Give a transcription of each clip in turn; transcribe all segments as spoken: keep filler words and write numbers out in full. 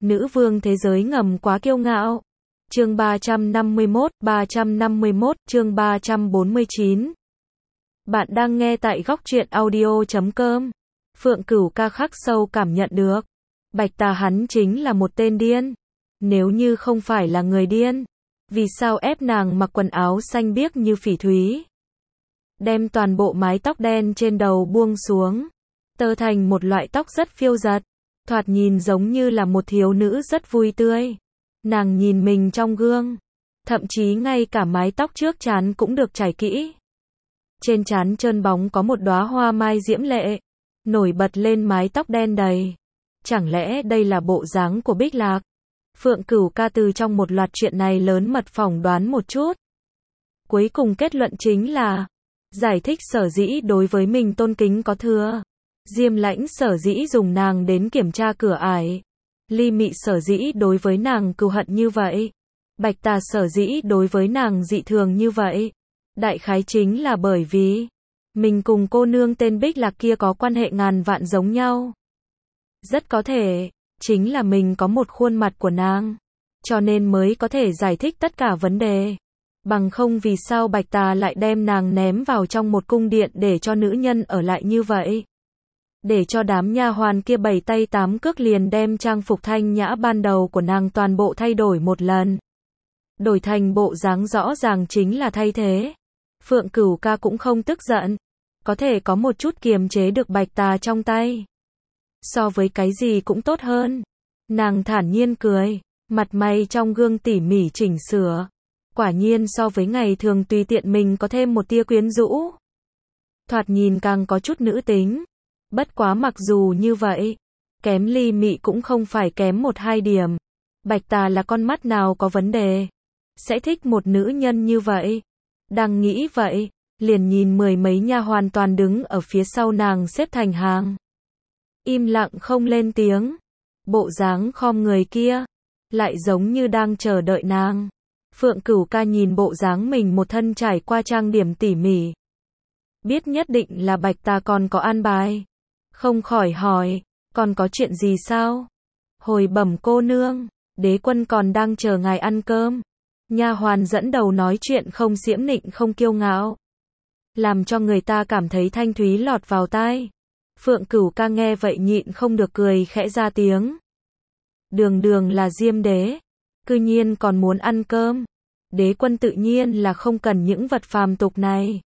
Nữ vương thế giới ngầm quá kiêu ngạo. Chương ba trăm năm mươi mốt, ba trăm năm mươi mốt, chương ba trăm bốn mươi chín. Bạn đang nghe tại góc truyện audio chấm com. Phượng Cửu Ca khắc sâu cảm nhận được. Bạch Tà hắn chính là một tên điên. Nếu như không phải là người điên, vì sao ép nàng mặc quần áo xanh biếc như phỉ thúy? Đem toàn bộ mái tóc đen trên đầu buông xuống, tơ thành một loại tóc rất phiêu dật, thoạt nhìn giống như là một thiếu nữ rất vui tươi. Nàng nhìn mình trong gương, thậm chí ngay cả mái tóc trước trán cũng được chải kỹ. Trên trán trơn bóng có một đóa hoa mai diễm lệ, nổi bật lên mái tóc đen đầy. Chẳng lẽ đây là bộ dáng của Bích Lạc? Phượng Cửu Ca từ trong một loạt chuyện này lớn mật phỏng đoán một chút. Cuối cùng kết luận chính là, giải thích sở dĩ đối với mình tôn kính có thừa. Diêm Lãnh sở dĩ dùng nàng đến kiểm tra cửa ải. Ly Mị sở dĩ đối với nàng cừu hận như vậy. Bạch Tà sở dĩ đối với nàng dị thường như vậy. Đại khái chính là bởi vì mình cùng cô nương tên Bích Lạc kia có quan hệ ngàn vạn giống nhau. Rất có thể, chính là mình có một khuôn mặt của nàng, cho nên mới có thể giải thích tất cả vấn đề. Bằng không vì sao Bạch Tà lại đem nàng ném vào trong một cung điện để cho nữ nhân ở lại như vậy. Để cho đám nha hoàn kia bảy tay tám cước liền đem trang phục thanh nhã ban đầu của nàng toàn bộ thay đổi một lần. Đổi thành bộ dáng rõ ràng chính là thay thế. Phượng Cửu Ca cũng không tức giận, có thể có một chút kiềm chế được Bạch Tà trong tay. So với cái gì cũng tốt hơn. Nàng thản nhiên cười, mặt mày trong gương tỉ mỉ chỉnh sửa. Quả nhiên so với ngày thường tùy tiện mình có thêm một tia quyến rũ. Thoạt nhìn càng có chút nữ tính. Bất quá mặc dù như vậy, kém Ly Mị cũng không phải kém một hai điểm. Bạch Tà là con mắt nào có vấn đề, sẽ thích một nữ nhân như vậy. Đang nghĩ vậy, liền nhìn mười mấy nha hoàn toàn đứng ở phía sau nàng xếp thành hàng. Im lặng không lên tiếng. Bộ dáng khom người kia, lại giống như đang chờ đợi nàng. Phượng Cửu Ca nhìn bộ dáng mình một thân trải qua trang điểm tỉ mỉ. Biết nhất định là Bạch Tà còn có an bài. Không khỏi hỏi, còn có chuyện gì sao? Hồi bẩm cô nương, đế quân còn đang chờ ngài ăn cơm. Nha hoàn dẫn đầu nói chuyện không xiễm nịnh không kiêu ngạo, làm cho người ta cảm thấy thanh thúy lọt vào tai. Phượng Cửu Ca nghe vậy nhịn không được cười khẽ ra tiếng. Đường đường là Diêm đế, cư nhiên còn muốn ăn cơm. Đế quân tự nhiên là không cần những vật phàm tục này.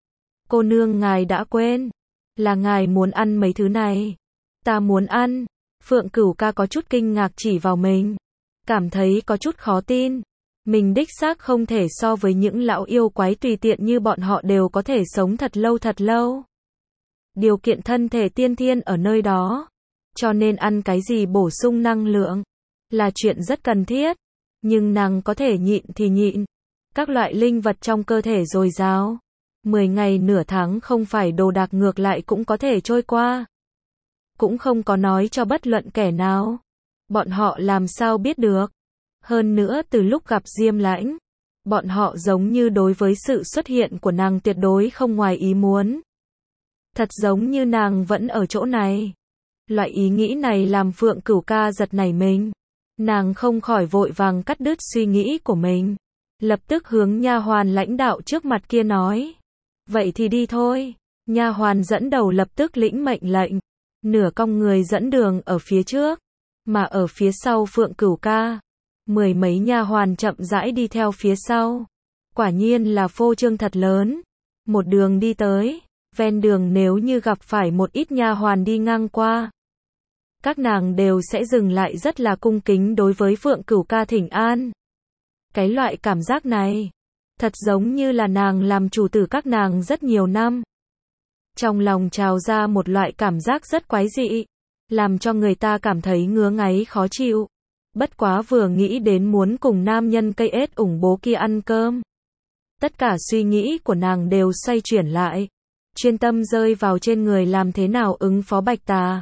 Cô nương ngài đã quên, là ngài muốn ăn mấy thứ này. Ta muốn ăn. Phượng Cửu Ca có chút kinh ngạc chỉ vào mình, cảm thấy có chút khó tin. Mình đích xác không thể so với những lão yêu quái tùy tiện như bọn họ đều có thể sống thật lâu thật lâu. Điều kiện thân thể tiên thiên ở nơi đó, cho nên ăn cái gì bổ sung năng lượng là chuyện rất cần thiết. Nhưng nàng có thể nhịn thì nhịn. Các loại linh vật trong cơ thể dồi dào, mười ngày nửa tháng không phải đồ đạc ngược lại cũng có thể trôi qua. Cũng không có nói cho bất luận kẻ nào. Bọn họ làm sao biết được. Hơn nữa từ lúc gặp Diêm Lãnh, bọn họ giống như đối với sự xuất hiện của nàng tuyệt đối không ngoài ý muốn. Thật giống như nàng vẫn ở chỗ này. Loại ý nghĩ này làm Phượng Cửu Ca giật nảy mình. Nàng không khỏi vội vàng cắt đứt suy nghĩ của mình. Lập tức hướng nha hoàn lãnh đạo trước mặt kia nói. Vậy thì đi thôi. Nha hoàn dẫn đầu lập tức lĩnh mệnh lệnh. Nửa cong người dẫn đường ở phía trước. Mà ở phía sau Phượng Cửu Ca, mười mấy nha hoàn chậm rãi đi theo phía sau. Quả nhiên là phô trương thật lớn. Một đường đi tới, ven đường nếu như gặp phải một ít nha hoàn đi ngang qua, các nàng đều sẽ dừng lại rất là cung kính đối với Phượng Cửu Ca thỉnh an. Cái loại cảm giác này, thật giống như là nàng làm chủ tử các nàng rất nhiều năm. Trong lòng trào ra một loại cảm giác rất quái dị, làm cho người ta cảm thấy ngứa ngáy khó chịu. Bất quá vừa nghĩ đến muốn cùng nam nhân cây ếch ủng bố kia ăn cơm, tất cả suy nghĩ của nàng đều xoay chuyển lại, chuyên tâm rơi vào trên người làm thế nào ứng phó Bạch Tà.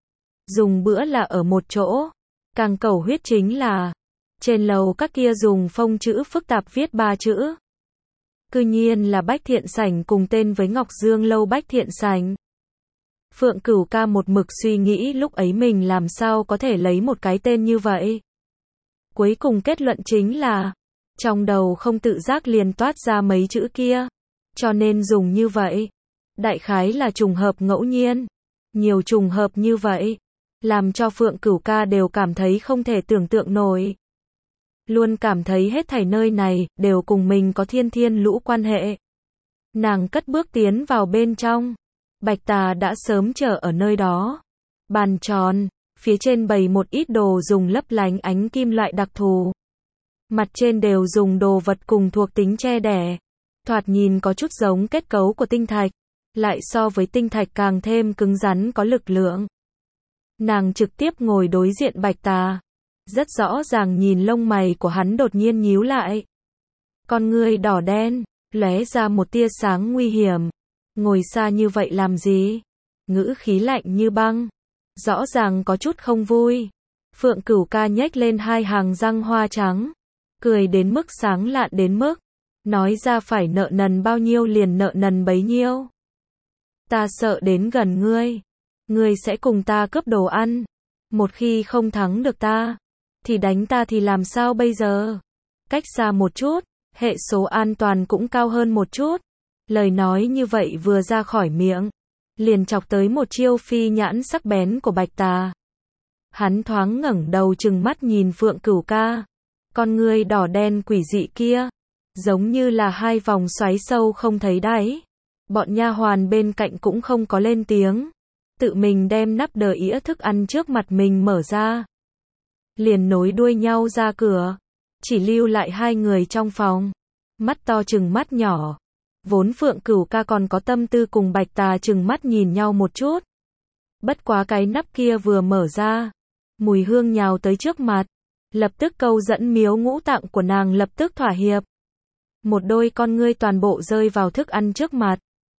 Dùng bữa là ở một chỗ, càng cầu huyết chính là, trên lầu các kia dùng phông chữ phức tạp viết ba chữ. Cư nhiên là Bách Thiện Sảnh cùng tên với Ngọc Dương Lâu Bách Thiện Sảnh. Phượng Cửu Ca một mực suy nghĩ lúc ấy mình làm sao có thể lấy một cái tên như vậy. Cuối cùng kết luận chính là, trong đầu không tự giác liền toát ra mấy chữ kia, cho nên dùng như vậy. Đại khái là trùng hợp ngẫu nhiên. Nhiều trùng hợp như vậy, làm cho Phượng Cửu Ca đều cảm thấy không thể tưởng tượng nổi. Luôn cảm thấy hết thảy nơi này đều cùng mình có thiên thiên lũ quan hệ. Nàng cất bước tiến vào bên trong. Bạch Tà đã sớm chờ ở nơi đó. Bàn tròn, phía trên bày một ít đồ dùng lấp lánh ánh kim loại đặc thù. Mặt trên đều dùng đồ vật cùng thuộc tính che đẻ. Thoạt nhìn có chút giống kết cấu của tinh thạch, lại so với tinh thạch càng thêm cứng rắn có lực lượng. Nàng trực tiếp ngồi đối diện Bạch Tà. Rất rõ ràng nhìn lông mày của hắn đột nhiên nhíu lại. Con ngươi đỏ đen, lóe ra một tia sáng nguy hiểm. Ngồi xa như vậy làm gì? Ngữ khí lạnh như băng. Rõ ràng có chút không vui. Phượng Cửu Ca nhếch lên hai hàng răng hoa trắng. Cười đến mức sáng lạn đến mức. Nói ra phải nợ nần bao nhiêu liền nợ nần bấy nhiêu. Ta sợ đến gần ngươi. Ngươi sẽ cùng ta cướp đồ ăn. Một khi không thắng được ta, thì đánh ta thì làm sao bây giờ? Cách xa một chút, hệ số an toàn cũng cao hơn một chút. Lời nói như vậy vừa ra khỏi miệng, liền chọc tới một chiêu phi nhãn sắc bén của Bạch Tà. Hắn thoáng ngẩng đầu trừng mắt nhìn Phượng Cửu Ca. Con ngươi đỏ đen quỷ dị kia, giống như là hai vòng xoáy sâu không thấy đáy. Bọn nha hoàn bên cạnh cũng không có lên tiếng. Tự mình đem nắp đờ ĩa thức ăn trước mặt mình mở ra. Liền nối đuôi nhau ra cửa. Chỉ lưu lại hai người trong phòng. Mắt to trừng mắt nhỏ. Vốn Phượng Cửu Ca còn có tâm tư cùng Bạch Tà trừng mắt nhìn nhau một chút. Bất quá cái nắp kia vừa mở ra. Mùi hương nhào tới trước mặt. Lập tức câu dẫn miếu ngũ tạng của nàng lập tức thỏa hiệp. Một đôi con ngươi toàn bộ rơi vào thức ăn trước mặt.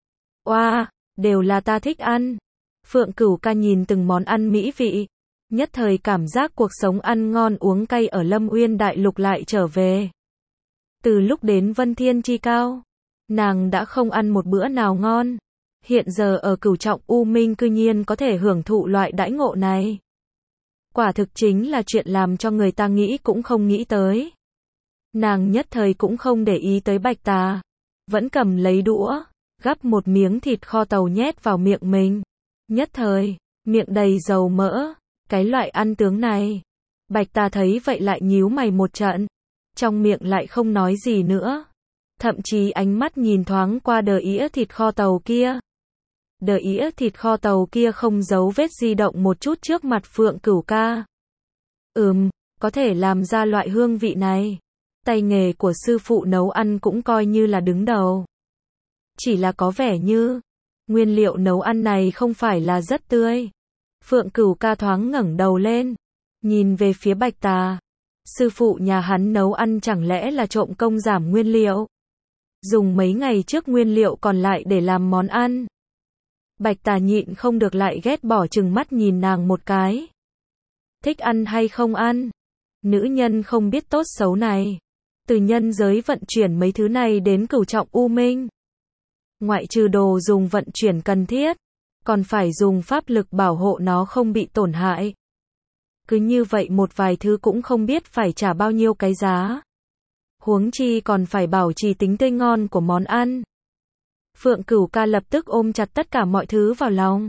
Oa, đều là ta thích ăn. Phượng Cửu Ca nhìn từng món ăn mỹ vị. Nhất thời cảm giác cuộc sống ăn ngon uống cay ở Lâm Uyên Đại Lục lại trở về. Từ lúc đến Vân Thiên Chi Cao, nàng đã không ăn một bữa nào ngon. Hiện giờ ở Cửu Trọng U Minh cư nhiên có thể hưởng thụ loại đãi ngộ này. Quả thực chính là chuyện làm cho người ta nghĩ cũng không nghĩ tới. Nàng nhất thời cũng không để ý tới Bạch Tà. Vẫn cầm lấy đũa, gắp một miếng thịt kho tàu nhét vào miệng mình. Nhất thời, miệng đầy dầu mỡ. Cái loại ăn tướng này. Bạch Tà thấy vậy lại nhíu mày một trận. Trong miệng lại không nói gì nữa. Thậm chí ánh mắt nhìn thoáng qua đờ ĩa thịt kho tàu kia. Đờ ĩa thịt kho tàu kia không giấu vết di động một chút trước mặt Phượng Cửu Ca. Ừm, có thể làm ra loại hương vị này. Tay nghề của sư phụ nấu ăn cũng coi như là đứng đầu. Chỉ là có vẻ như nguyên liệu nấu ăn này không phải là rất tươi. Phượng Cửu Ca thoáng ngẩng đầu lên, nhìn về phía Bạch Tà. Sư phụ nhà hắn nấu ăn chẳng lẽ là trộm công giảm nguyên liệu? Dùng mấy ngày trước nguyên liệu còn lại để làm món ăn. Bạch Tà nhịn không được lại ghét bỏ chừng mắt nhìn nàng một cái. Thích ăn hay không ăn? Nữ nhân không biết tốt xấu này. Từ nhân giới vận chuyển mấy thứ này đến Cửu Trọng U Minh. Ngoại trừ đồ dùng vận chuyển cần thiết, còn phải dùng pháp lực bảo hộ nó không bị tổn hại. Cứ như vậy một vài thứ cũng không biết phải trả bao nhiêu cái giá. Huống chi còn phải bảo trì tính tươi ngon của món ăn. Phượng Cửu Ca lập tức ôm chặt tất cả mọi thứ vào lòng.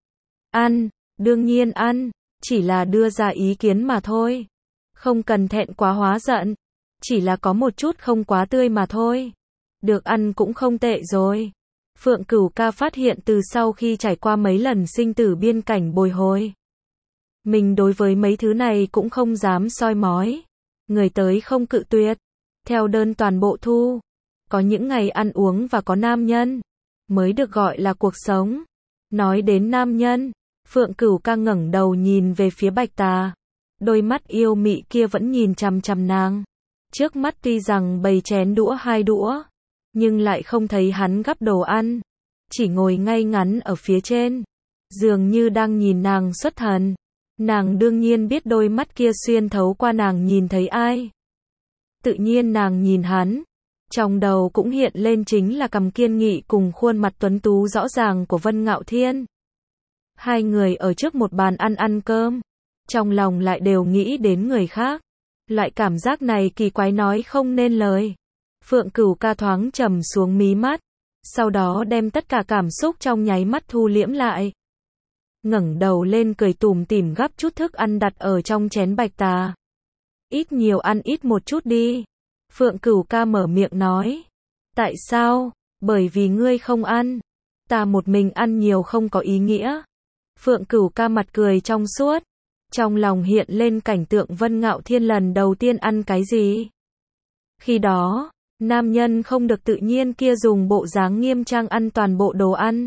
Ăn, đương nhiên ăn, chỉ là đưa ra ý kiến mà thôi. Không cần thẹn quá hóa giận, chỉ là có một chút không quá tươi mà thôi. Được ăn cũng không tệ rồi. Phượng Cửu Ca phát hiện từ sau khi trải qua mấy lần sinh tử biên cảnh bồi hồi. Mình đối với mấy thứ này cũng không dám soi mói. Người tới không cự tuyệt. Theo đơn toàn bộ thu. Có những ngày ăn uống và có nam nhân. Mới được gọi là cuộc sống. Nói đến nam nhân. Phượng Cửu Ca ngẩng đầu nhìn về phía Bạch Tà. Đôi mắt yêu mị kia vẫn nhìn chằm chằm nàng. Trước mắt tuy rằng bày chén đũa hai đũa. Nhưng lại không thấy hắn gắp đồ ăn. Chỉ ngồi ngay ngắn ở phía trên. Dường như đang nhìn nàng xuất thần. Nàng đương nhiên biết đôi mắt kia xuyên thấu qua nàng nhìn thấy ai. Tự nhiên nàng nhìn hắn. Trong đầu cũng hiện lên chính là cằm kiên nghị cùng khuôn mặt tuấn tú rõ ràng của Vân Ngạo Thiên. Hai người ở trước một bàn ăn ăn cơm, trong lòng lại đều nghĩ đến người khác. Loại cảm giác này kỳ quái nói không nên lời. Phượng Cửu Ca thoáng trầm xuống mí mắt, sau đó đem tất cả cảm xúc trong nháy mắt thu liễm lại. Ngẩng đầu lên cười tủm tỉm gắp chút thức ăn đặt ở trong chén Bạch Tà. Ít nhiều ăn ít một chút đi. Phượng Cửu Ca mở miệng nói. Tại sao? Bởi vì ngươi không ăn. Ta một mình ăn nhiều không có ý nghĩa. Phượng Cửu Ca mặt cười trong suốt. Trong lòng hiện lên cảnh tượng Vân Ngạo Thiên lần đầu tiên ăn cái gì. Khi đó, nam nhân không được tự nhiên kia dùng bộ dáng nghiêm trang ăn toàn bộ đồ ăn.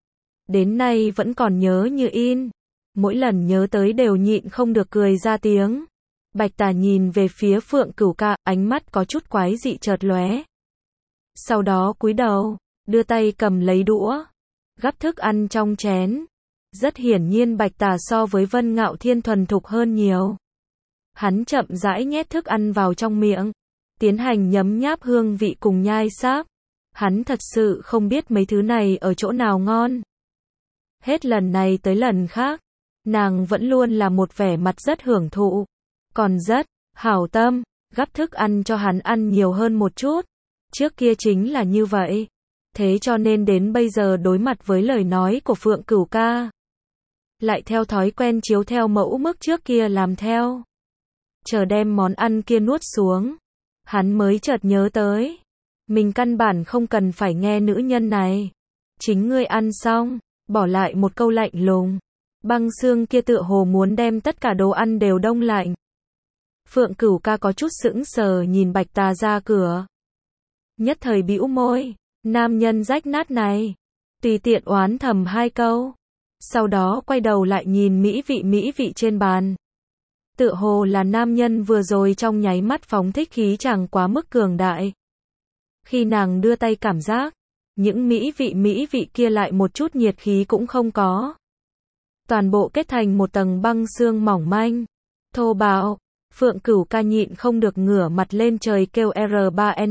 Đến nay vẫn còn nhớ như in. Mỗi lần nhớ tới đều nhịn không được cười ra tiếng. Bạch Tà nhìn về phía Phượng Cửu Ca, ánh mắt có chút quái dị chợt lóe. Sau đó cúi đầu, đưa tay cầm lấy đũa, gắp thức ăn trong chén. Rất hiển nhiên Bạch Tà so với Vân Ngạo Thiên thuần thục hơn nhiều. Hắn chậm rãi nhét thức ăn vào trong miệng, tiến hành nhấm nháp hương vị cùng nhai sáp. Hắn thật sự không biết mấy thứ này ở chỗ nào ngon. Hết lần này tới lần khác, nàng vẫn luôn là một vẻ mặt rất hưởng thụ, còn rất hảo tâm, gắp thức ăn cho hắn ăn nhiều hơn một chút. Trước kia chính là như vậy. Thế cho nên đến bây giờ đối mặt với lời nói của Phượng Cửu Ca, lại theo thói quen chiếu theo mẫu mức trước kia làm theo. Chờ đem món ăn kia nuốt xuống, hắn mới chợt nhớ tới. Mình căn bản không cần phải nghe nữ nhân này. Chính ngươi ăn xong, bỏ lại một câu lạnh lùng. Băng xương kia tựa hồ muốn đem tất cả đồ ăn đều đông lạnh. Phượng Cửu Ca có chút sững sờ nhìn Bạch Tà ra cửa. Nhất thời bĩu môi, nam nhân rách nát này. Tùy tiện oán thầm hai câu. Sau đó quay đầu lại nhìn mỹ vị mỹ vị trên bàn. Tựa hồ là nam nhân vừa rồi trong nháy mắt phóng thích khí chẳng quá mức cường đại. Khi nàng đưa tay cảm giác, những mỹ vị mỹ vị kia lại một chút nhiệt khí cũng không có. Toàn bộ kết thành một tầng băng xương mỏng manh, thô bạo. Phượng Cửu Ca nhịn không được ngửa mặt lên trời kêu R ba N.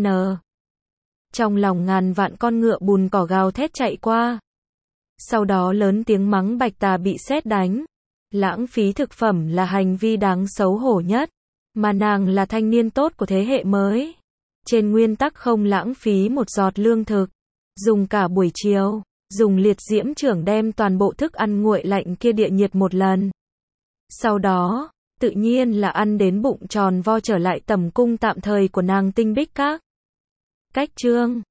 Trong lòng ngàn vạn con ngựa bùn cỏ gào thét chạy qua. Sau đó lớn tiếng mắng Bạch Tà bị sét đánh. Lãng phí thực phẩm là hành vi đáng xấu hổ nhất. Mà nàng là thanh niên tốt của thế hệ mới. Trên nguyên tắc không lãng phí một giọt lương thực. Dùng cả buổi chiều, dùng liệt diễm chưởng đem toàn bộ thức ăn nguội lạnh kia địa nhiệt một lần. Sau đó, tự nhiên là ăn đến bụng tròn vo trở lại tầm cung tạm thời của nàng Tinh Bích Các. Cách chương